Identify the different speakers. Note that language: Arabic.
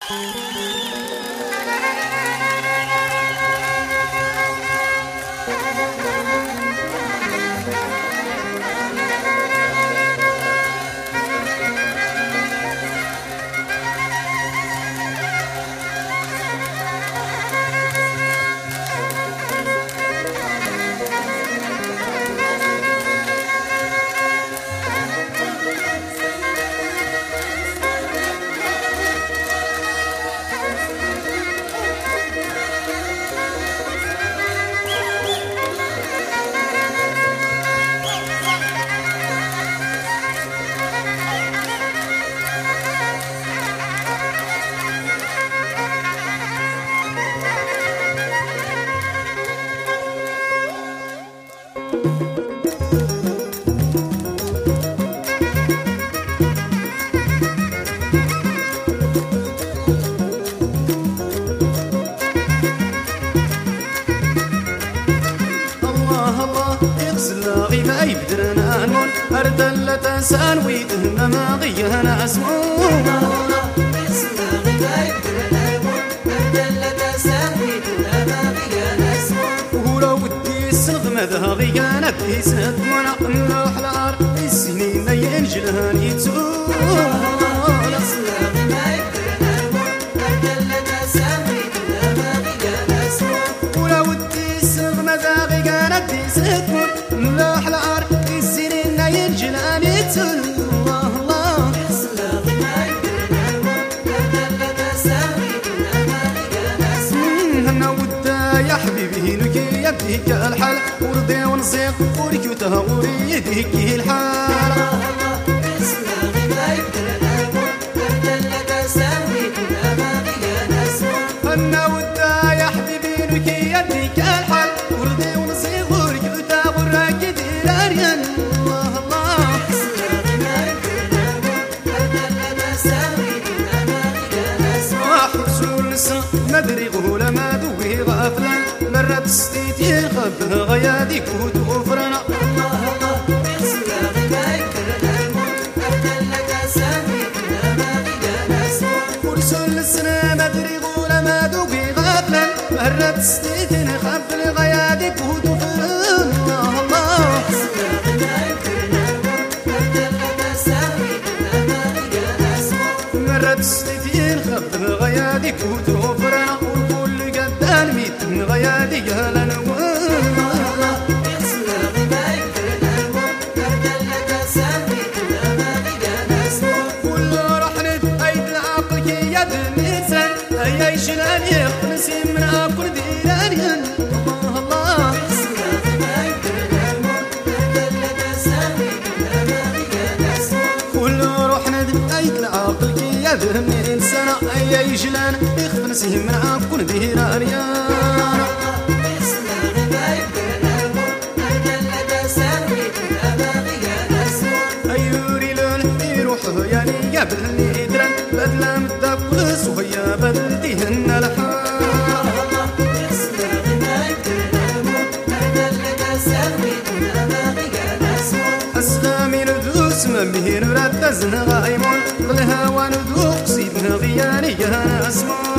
Speaker 1: غيما يبدرنا نمون أردل تنسان ويدهنا ما غيهنا اسمون ولو ودي السنغ ماذا غيانا بيسات وانا نروح الأرض السنين ينجلها يتسون نروح الأرض السنين ينجلان يتسون الله الله هنا ودا يا حبيبي نكي يبديك الحال ورضي ونصيق وركوتها وريديك الحال هنا ودا يا حبيبي نكي يبديك الحال ورضي ونصيق وركوتها وراكد الاريان الله الله حرسول لسا مدري غولا ما دوي غافلا مرات ستيتي خبه غيادي كوت وفرنا حرسول لسا مدري غولا ما دوي غافلا مرات ستيتي خبه غيادي كوت وفرنا الله الله مرات ستيتي خبه غيادي كوت وفرنا وكل قدان ميت غيادي يا شلاني يخلصي من أكل ديراني الله الله كل روحنا أيد العقل كي يذهبني إنسان أي جلان يخلصي من أكل ديراني أيوري لون يروح يعني قبلني إدران بدلا متدبس وهي بدلتهن الحال أسلامي ندوس من به نرد زن غايمون بالهوى ندوق سيدنا غياني يا اسمون